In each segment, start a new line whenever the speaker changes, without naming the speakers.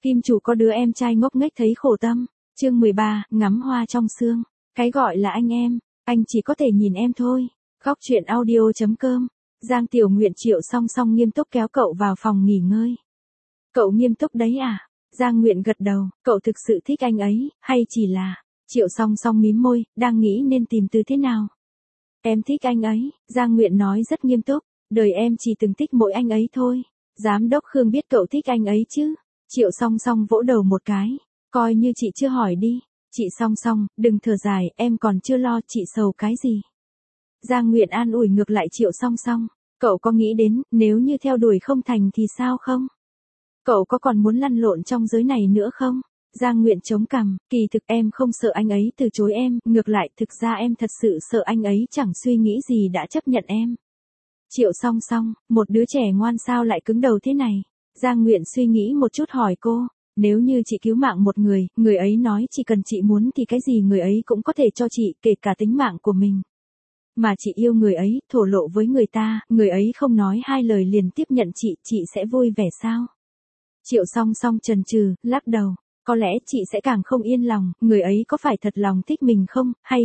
Kim chủ có đứa em trai ngốc nghếch thấy khổ tâm. Chương 13, ngắm hoa trong sương. Cái gọi là anh chỉ có thể nhìn em thôi. Góc truyện audio.com. Giang Tiểu Nguyện Triệu Song Song nghiêm túc kéo cậu vào phòng nghỉ ngơi. Cậu nghiêm túc đấy à? Giang Nguyện gật đầu, cậu thực sự thích anh ấy, hay chỉ là... Triệu Song Song mím môi, đang nghĩ nên tìm từ thế nào. Em thích anh ấy, Giang Nguyện nói rất nghiêm túc, đời em chỉ từng thích mỗi anh ấy thôi. Giám đốc Khương biết cậu thích anh ấy chứ? Triệu Song Song vỗ đầu một cái, coi như chị chưa hỏi đi. Chị Song Song, đừng thở dài, em còn chưa lo, chị sầu cái gì? Giang Nguyện an ủi ngược lại Triệu Song Song, cậu có nghĩ đến, nếu như theo đuổi không thành thì sao không? Cậu có còn muốn lăn lộn trong giới này nữa không? Giang Nguyện chống cằm, kỳ thực em không sợ anh ấy từ chối em, ngược lại thực ra em thật sự sợ anh ấy chẳng suy nghĩ gì đã chấp nhận em. Triệu Song Song, một đứa trẻ ngoan sao lại cứng đầu thế này? Giang Nguyện suy nghĩ một chút hỏi cô, nếu như chị cứu mạng một người, người ấy nói chỉ cần chị muốn thì cái gì người ấy cũng có thể cho chị, kể cả tính mạng của mình. Mà chị yêu người ấy, thổ lộ với người ta, người ấy không nói hai lời liền tiếp nhận chị sẽ vui vẻ sao? Triệu Song Song chần chừ, lắc đầu, có lẽ chị sẽ càng không yên lòng, người ấy có phải thật lòng thích mình không, hay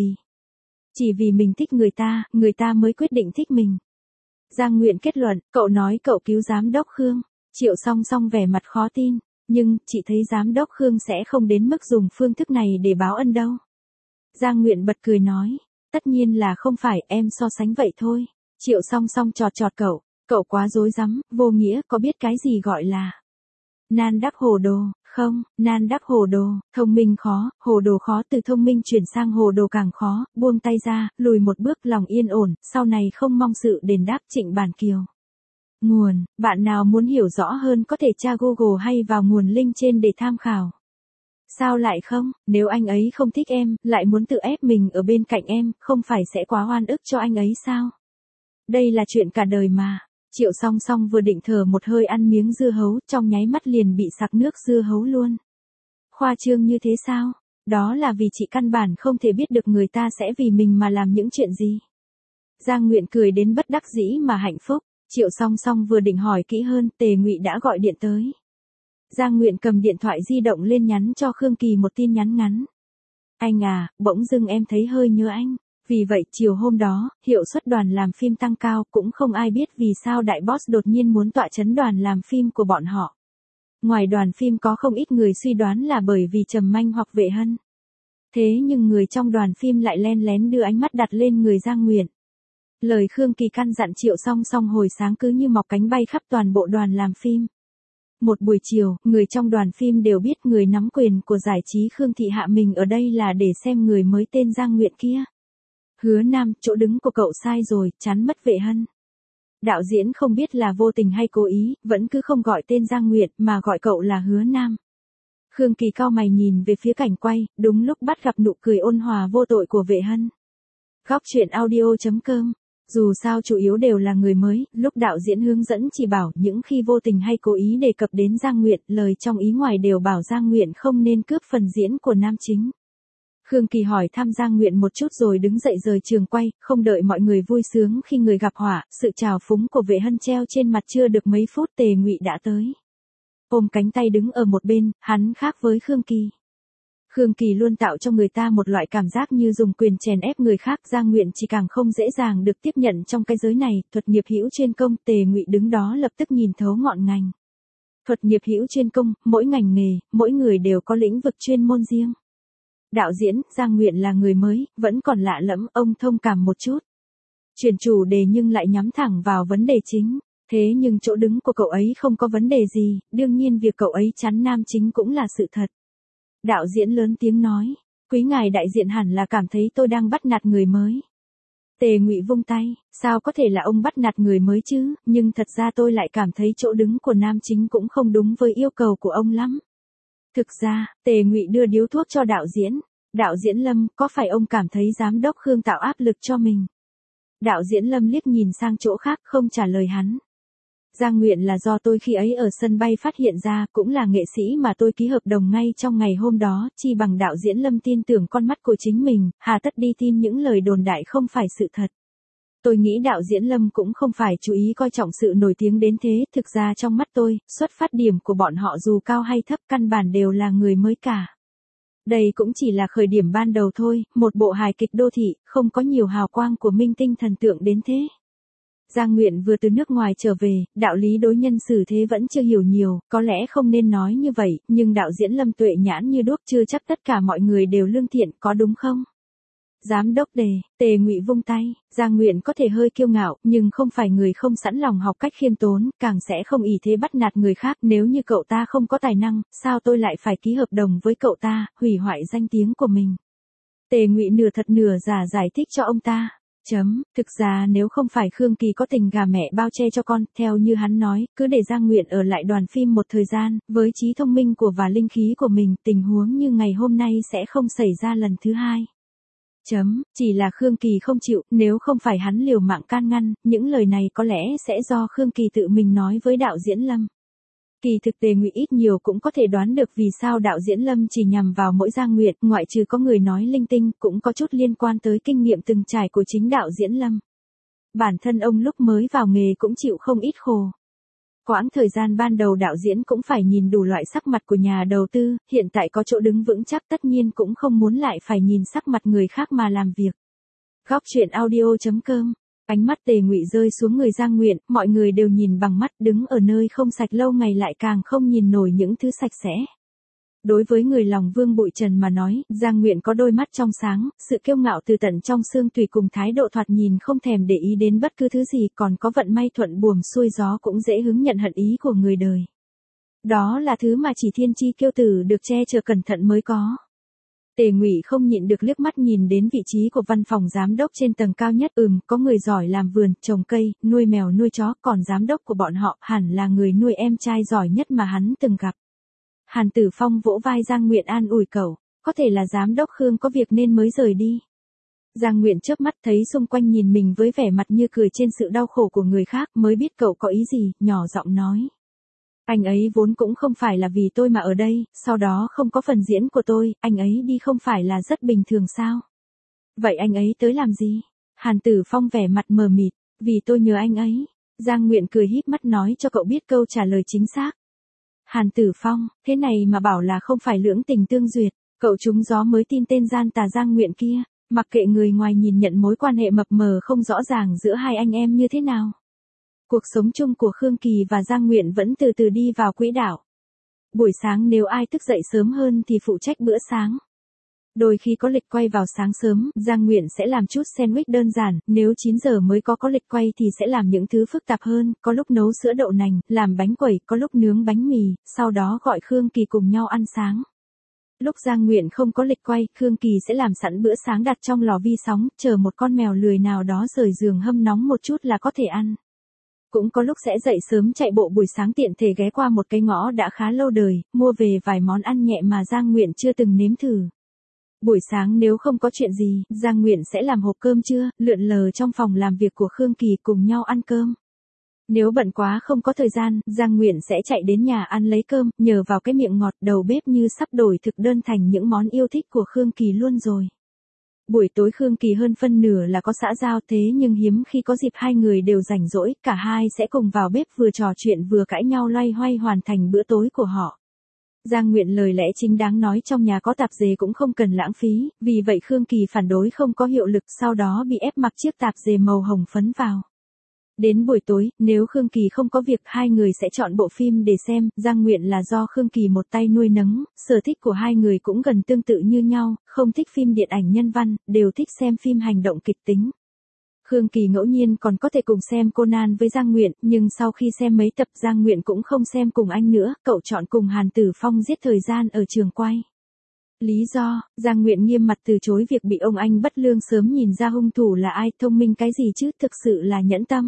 chỉ vì mình thích người ta mới quyết định thích mình. Giang Nguyện kết luận, cậu nói cậu cứu giám đốc Khương. Triệu Song Song vẻ mặt khó tin, nhưng chị thấy giám đốc Khương sẽ không đến mức dùng phương thức này để báo ân đâu. Giang Nguyện bật cười nói, tất nhiên là không phải, em so sánh vậy thôi. Triệu Song Song chọt cậu quá dối rắm, vô nghĩa, có biết cái gì gọi là nan đắc hồ đồ, không? Nan đắc hồ đồ, thông minh khó, hồ đồ khó, từ thông minh chuyển sang hồ đồ càng khó, buông tay ra, lùi một bước, lòng yên ổn, sau này không mong sự đền đáp. Trịnh Bản Kiều. Nguồn, bạn nào muốn hiểu rõ hơn có thể tra Google hay vào nguồn link trên để tham khảo. Sao lại không, nếu anh ấy không thích em, lại muốn tự ép mình ở bên cạnh em, không phải sẽ quá oan ức cho anh ấy sao? Đây là chuyện cả đời mà. Triệu Song Song vừa định thở một hơi ăn miếng dưa hấu, trong nháy mắt liền bị sặc nước dưa hấu luôn. Khoa trương như thế sao? Đó là vì chị căn bản không thể biết được người ta sẽ vì mình mà làm những chuyện gì. Giang Nguyện cười đến bất đắc dĩ mà hạnh phúc. Triệu Song Song vừa định hỏi kỹ hơn, Tề Ngụy đã gọi điện tới. Giang Nguyện cầm điện thoại di động lên nhắn cho Khương Kỳ một tin nhắn ngắn. Anh à, bỗng dưng em thấy hơi nhớ anh. Vì vậy chiều hôm đó, hiệu suất đoàn làm phim tăng cao, cũng không ai biết vì sao đại boss đột nhiên muốn tọa chấn đoàn làm phim của bọn họ. Ngoài đoàn phim có không ít người suy đoán là bởi vì Trầm Manh hoặc Vệ Hân. Thế nhưng người trong đoàn phim lại len lén đưa ánh mắt đặt lên người Giang Nguyện. Lời Khương Kỳ căn dặn Triệu Song Song hồi sáng cứ như mọc cánh bay khắp toàn bộ đoàn làm phim. Một buổi chiều, người trong đoàn phim đều biết người nắm quyền của giải trí Khương Thị hạ mình ở đây là để xem người mới tên Giang Nguyện kia. Hứa Nam, chỗ đứng của cậu sai rồi, chán mất Vệ Hân. Đạo diễn không biết là vô tình hay cố ý, vẫn cứ không gọi tên Giang Nguyện mà gọi cậu là Hứa Nam. Khương Kỳ cau mày nhìn về phía cảnh quay, đúng lúc bắt gặp nụ cười ôn hòa vô tội của Vệ Hân. Góc truyện audio.com. Dù sao chủ yếu đều là người mới, lúc đạo diễn hướng dẫn chỉ bảo những khi vô tình hay cố ý đề cập đến Giang Nguyện, lời trong ý ngoài đều bảo Giang Nguyện không nên cướp phần diễn của nam chính. Khương Kỳ hỏi thăm Giang Nguyện một chút rồi đứng dậy rời trường quay, không đợi mọi người vui sướng khi người gặp họa, sự trào phúng của Vệ Hân treo trên mặt chưa được mấy phút Tề Ngụy đã tới. Ôm cánh tay đứng ở một bên, hắn khác với Khương Kỳ. Khương Kỳ luôn tạo cho người ta một loại cảm giác như dùng quyền chèn ép người khác, Giang Nguyện chỉ càng không dễ dàng được tiếp nhận trong cái giới này, thuật nghiệp hữu chuyên công, Tề Ngụy đứng đó lập tức nhìn thấu ngọn ngành. Thuật nghiệp hữu chuyên công, mỗi ngành nghề, mỗi người đều có lĩnh vực chuyên môn riêng. Đạo diễn, Giang Nguyện là người mới, vẫn còn lạ lẫm, ông thông cảm một chút. Chuyển chủ đề nhưng lại nhắm thẳng vào vấn đề chính. Thế nhưng chỗ đứng của cậu ấy không có vấn đề gì, đương nhiên việc cậu ấy chắn nam chính cũng là sự thật. Đạo diễn lớn tiếng nói, quý ngài đại diện hẳn là cảm thấy tôi đang bắt nạt người mới. Tề Ngụy vung tay, sao có thể là ông bắt nạt người mới chứ, nhưng thật ra tôi lại cảm thấy chỗ đứng của nam chính cũng không đúng với yêu cầu của ông lắm. Thực ra, Tề Ngụy đưa điếu thuốc cho đạo diễn. Đạo diễn Lâm, có phải ông cảm thấy giám đốc Khương tạo áp lực cho mình? Đạo diễn Lâm liếc nhìn sang chỗ khác không trả lời hắn. Giang Nguyện là do tôi khi ấy ở sân bay phát hiện ra, cũng là nghệ sĩ mà tôi ký hợp đồng ngay trong ngày hôm đó, chi bằng đạo diễn Lâm tin tưởng con mắt của chính mình, hà tất đi tin những lời đồn đại không phải sự thật. Tôi nghĩ đạo diễn Lâm cũng không phải chú ý coi trọng sự nổi tiếng đến thế, thực ra trong mắt tôi, xuất phát điểm của bọn họ dù cao hay thấp căn bản đều là người mới cả. Đây cũng chỉ là khởi điểm ban đầu thôi, một bộ hài kịch đô thị, không có nhiều hào quang của minh tinh thần tượng đến thế. Giang Nguyện vừa từ nước ngoài trở về, đạo lý đối nhân xử thế vẫn chưa hiểu nhiều, có lẽ không nên nói như vậy, nhưng đạo diễn Lâm tuệ nhãn như đuốc chưa chắc tất cả mọi người đều lương thiện, có đúng không? Giám đốc Tề Ngụy vung tay, Giang Nguyện có thể hơi kiêu ngạo, nhưng không phải người không sẵn lòng học cách khiêm tốn, càng sẽ không ỷ thế bắt nạt người khác, nếu như cậu ta không có tài năng, sao tôi lại phải ký hợp đồng với cậu ta, hủy hoại danh tiếng của mình. Tề Ngụy nửa thật nửa giả giải thích cho ông ta. Thực ra nếu không phải Khương Kỳ có tình gà mẹ bao che cho con, theo như hắn nói, cứ để Giang Nguyện ở lại đoàn phim một thời gian, với trí thông minh của và linh khí của mình, tình huống như ngày hôm nay sẽ không xảy ra lần thứ hai. Chỉ là Khương Kỳ không chịu, nếu không phải hắn liều mạng can ngăn, những lời này có lẽ sẽ do Khương Kỳ tự mình nói với đạo diễn Lâm. Kỳ thực Tề Ngụy ít nhiều cũng có thể đoán được vì sao đạo diễn Lâm chỉ nhằm vào mỗi Giang Nguyện, ngoại trừ có người nói linh tinh, cũng có chút liên quan tới kinh nghiệm từng trải của chính đạo diễn Lâm. Bản thân ông lúc mới vào nghề cũng chịu không ít khổ. Quãng thời gian ban đầu đạo diễn cũng phải nhìn đủ loại sắc mặt của nhà đầu tư, hiện tại có chỗ đứng vững chắc tất nhiên cũng không muốn lại phải nhìn sắc mặt người khác mà làm việc. Góc truyện audio.com. Ánh mắt Tề Ngụy rơi xuống người Giang Nguyện, mọi người đều nhìn bằng mắt, đứng ở nơi không sạch lâu ngày lại càng không nhìn nổi những thứ sạch sẽ. Đối với người lòng vương bụi trần mà nói, Giang Nguyện có đôi mắt trong sáng, sự kiêu ngạo từ tận trong xương tùy cùng thái độ thoạt nhìn không thèm để ý đến bất cứ thứ gì, còn có vận may thuận buồm xuôi gió cũng dễ hứng nhận hận ý của người đời. Đó là thứ mà chỉ thiên chi kiêu tử được che chở cẩn thận mới có. Tề Ngụy không nhịn được liếc mắt nhìn đến vị trí của văn phòng giám đốc trên tầng cao nhất, có người giỏi làm vườn, trồng cây, nuôi mèo nuôi chó, còn giám đốc của bọn họ hẳn là người nuôi em trai giỏi nhất mà hắn từng gặp. Hàn Tử Phong vỗ vai Giang Nguyện an ủi cậu, có thể là giám đốc Khương có việc nên mới rời đi. Giang Nguyện chớp mắt thấy xung quanh nhìn mình với vẻ mặt như cười trên sự đau khổ của người khác, mới biết cậu có ý gì, nhỏ giọng nói. Anh ấy vốn cũng không phải là vì tôi mà ở đây, sau đó không có phần diễn của tôi, anh ấy đi không phải là rất bình thường sao? Vậy anh ấy tới làm gì? Hàn Tử Phong vẻ mặt mờ mịt, vì tôi nhờ anh ấy. Giang Nguyện cười híp mắt nói cho cậu biết câu trả lời chính xác. Hàn Tử Phong, thế này mà bảo là không phải lưỡng tình tương duyệt, cậu trúng gió mới tin tên gian tà Giang Nguyện kia, mặc kệ người ngoài nhìn nhận mối quan hệ mập mờ không rõ ràng giữa hai anh em như thế nào. Cuộc sống chung của Khương Kỳ và Giang Nguyện vẫn từ từ đi vào quỹ đạo. Buổi sáng nếu ai thức dậy sớm hơn thì phụ trách bữa sáng. Đôi khi có lịch quay vào sáng sớm, Giang Nguyện sẽ làm chút sandwich đơn giản, nếu 9 giờ mới có lịch quay thì sẽ làm những thứ phức tạp hơn, có lúc nấu sữa đậu nành, làm bánh quẩy, có lúc nướng bánh mì, sau đó gọi Khương Kỳ cùng nhau ăn sáng. Lúc Giang Nguyện không có lịch quay, Khương Kỳ sẽ làm sẵn bữa sáng đặt trong lò vi sóng, chờ một con mèo lười nào đó rời giường hâm nóng một chút là có thể ăn. Cũng có lúc sẽ dậy sớm chạy bộ buổi sáng tiện thể ghé qua một cái ngõ đã khá lâu đời, mua về vài món ăn nhẹ mà Giang Nguyện chưa từng nếm thử. Buổi sáng nếu không có chuyện gì, Giang Nguyện sẽ làm hộp cơm trưa, lượn lờ trong phòng làm việc của Khương Kỳ cùng nhau ăn cơm. Nếu bận quá không có thời gian, Giang Nguyện sẽ chạy đến nhà ăn lấy cơm, nhờ vào cái miệng ngọt đầu bếp như sắp đổi thực đơn thành những món yêu thích của Khương Kỳ luôn rồi. Buổi tối Khương Kỳ hơn phân nửa là có xã giao thế nhưng hiếm khi có dịp hai người đều rảnh rỗi, cả hai sẽ cùng vào bếp vừa trò chuyện vừa cãi nhau loay hoay hoàn thành bữa tối của họ. Giang Nguyện lời lẽ chính đáng nói trong nhà có tạp dề cũng không cần lãng phí, vì vậy Khương Kỳ phản đối không có hiệu lực sau đó bị ép mặc chiếc tạp dề màu hồng phấn vào. Đến buổi tối, nếu Khương Kỳ không có việc hai người sẽ chọn bộ phim để xem, Giang Nguyện là do Khương Kỳ một tay nuôi nấng, sở thích của hai người cũng gần tương tự như nhau, không thích phim điện ảnh nhân văn, đều thích xem phim hành động kịch tính. Khương Kỳ ngẫu nhiên còn có thể cùng xem Conan với Giang Nguyện, nhưng sau khi xem mấy tập Giang Nguyện cũng không xem cùng anh nữa, cậu chọn cùng Hàn Tử Phong giết thời gian ở trường quay. Lý do, Giang Nguyện nghiêm mặt từ chối việc bị ông anh bất lương sớm nhìn ra hung thủ là ai, thông minh cái gì chứ, thực sự là nhẫn tâm.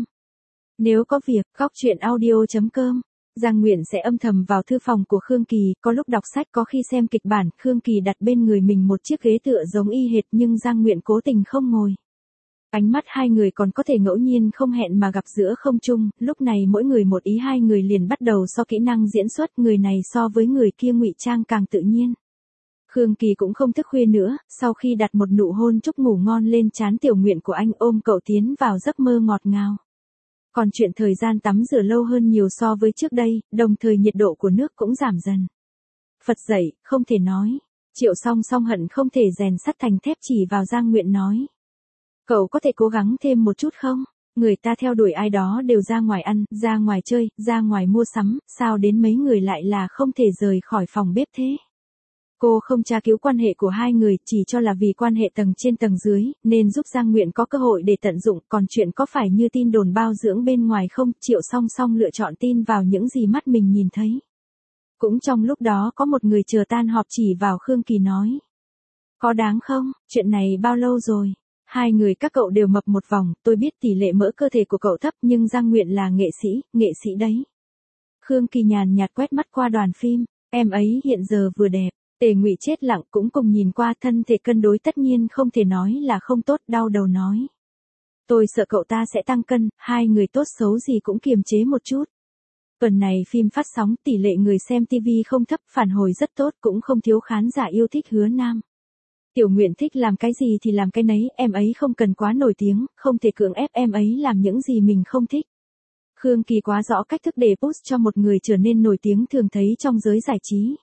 Nếu có việc, góc truyện audio.com, Giang Nguyện sẽ âm thầm vào thư phòng của Khương Kỳ, có lúc đọc sách có khi xem kịch bản, Khương Kỳ đặt bên người mình một chiếc ghế tựa giống y hệt nhưng Giang Nguyện cố tình không ngồi. Ánh mắt hai người còn có thể ngẫu nhiên không hẹn mà gặp giữa không trung, lúc này mỗi người một ý hai người liền bắt đầu so kỹ năng diễn xuất, người này so với người kia ngụy trang càng tự nhiên. Khương Kỳ cũng không thức khuya nữa, sau khi đặt một nụ hôn chúc ngủ ngon lên trán Tiểu Nguyện của anh ôm cậu tiến vào giấc mơ ngọt ngào. Còn chuyện thời gian tắm rửa lâu hơn nhiều so với trước đây, đồng thời nhiệt độ của nước cũng giảm dần. Phật dậy, không thể nói. Triệu Song Song hận không thể rèn sắt thành thép chỉ vào Giang Nguyện nói. Cậu có thể cố gắng thêm một chút không? Người ta theo đuổi ai đó đều ra ngoài ăn, ra ngoài chơi, ra ngoài mua sắm, sao đến mấy người lại là không thể rời khỏi phòng bếp thế? Cô không tra cứu quan hệ của hai người, chỉ cho là vì quan hệ tầng trên tầng dưới, nên giúp Giang Nguyện có cơ hội để tận dụng, còn chuyện có phải như tin đồn bao dưỡng bên ngoài không, Triệu Song Song lựa chọn tin vào những gì mắt mình nhìn thấy. Cũng trong lúc đó có một người chờ tan họp chỉ vào Khương Kỳ nói. Có đáng không, chuyện này bao lâu rồi? Hai người các cậu đều mập một vòng, tôi biết tỷ lệ mỡ cơ thể của cậu thấp nhưng Giang Nguyện là nghệ sĩ đấy. Khương Kỳ nhàn nhạt quét mắt qua đoàn phim, em ấy hiện giờ vừa đẹp. Tề Ngụy chết lặng cũng cùng nhìn qua, thân thể cân đối tất nhiên không thể nói là không tốt, đau đầu nói. Tôi sợ cậu ta sẽ tăng cân, hai người tốt xấu gì cũng kiềm chế một chút. Tuần này phim phát sóng, tỷ lệ người xem TV không thấp, phản hồi rất tốt, cũng không thiếu khán giả yêu thích Hứa Nam. Tiểu Nguyện thích làm cái gì thì làm cái nấy, em ấy không cần quá nổi tiếng, không thể cưỡng ép em ấy làm những gì mình không thích. Khương Kỳ quá rõ cách thức để boost cho một người trở nên nổi tiếng thường thấy trong giới giải trí.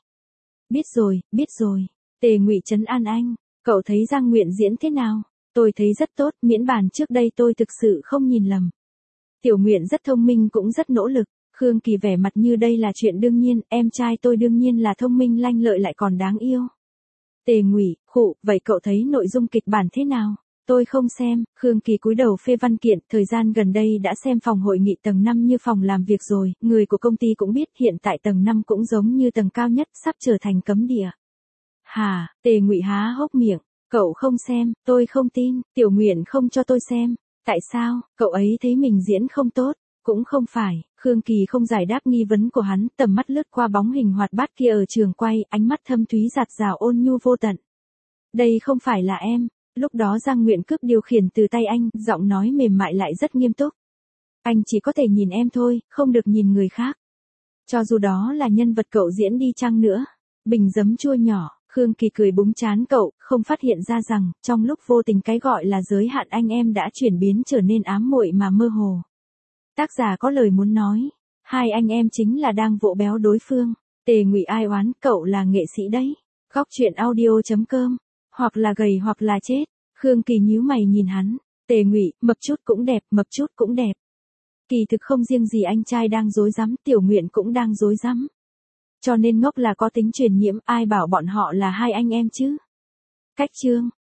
Biết rồi. Tề Ngụy trấn an anh, cậu thấy Giang Nguyện diễn thế nào? Tôi thấy rất tốt, miễn bàn trước đây tôi thực sự không nhìn lầm. Tiểu Nguyện rất thông minh cũng rất nỗ lực. Khương Kỳ vẻ mặt như đây là chuyện đương nhiên, em trai tôi đương nhiên là thông minh lanh lợi lại còn đáng yêu. Tề Ngụy, khụ, vậy cậu thấy nội dung kịch bản thế nào? Tôi không xem. Khương Kỳ cúi đầu phê văn kiện, thời gian gần đây đã xem phòng hội nghị tầng 5 như phòng làm việc rồi, người của công ty cũng biết hiện tại tầng 5 cũng giống như tầng cao nhất, sắp trở thành cấm địa. Hả? Tề Ngụy há hốc miệng, cậu không xem, tôi không tin, Tiểu Nguyện không cho tôi xem. Tại sao, cậu ấy thấy mình diễn không tốt? Cũng không phải, Khương Kỳ không giải đáp nghi vấn của hắn, tầm mắt lướt qua bóng hình hoạt bát kia ở trường quay, ánh mắt thâm thúy giạt rào ôn nhu vô tận. Đây không phải là em. Lúc đó Giang Nguyện cướp điều khiển từ tay anh, giọng nói mềm mại lại rất nghiêm túc. Anh chỉ có thể nhìn em thôi, không được nhìn người khác. Cho dù đó là nhân vật cậu diễn đi chăng nữa. Bình giấm chua nhỏ, Khương Kỳ cười búng trán cậu, không phát hiện ra rằng, trong lúc vô tình cái gọi là giới hạn anh em đã chuyển biến trở nên ám muội mà mơ hồ. Tác giả có lời muốn nói, hai anh em chính là đang vỗ béo đối phương. Tề Ngụy ai oán, cậu là nghệ sĩ đấy. Góc truyện audio.com, hoặc là gầy hoặc là chết. Khương Kỳ nhíu mày nhìn hắn. Tề Ngụy, mập chút cũng đẹp. Kỳ thực không riêng gì anh trai đang rối rắm, Tiểu Nguyện cũng đang rối rắm. Cho nên ngốc là có tính truyền nhiễm, ai bảo bọn họ là hai anh em chứ. Cách chương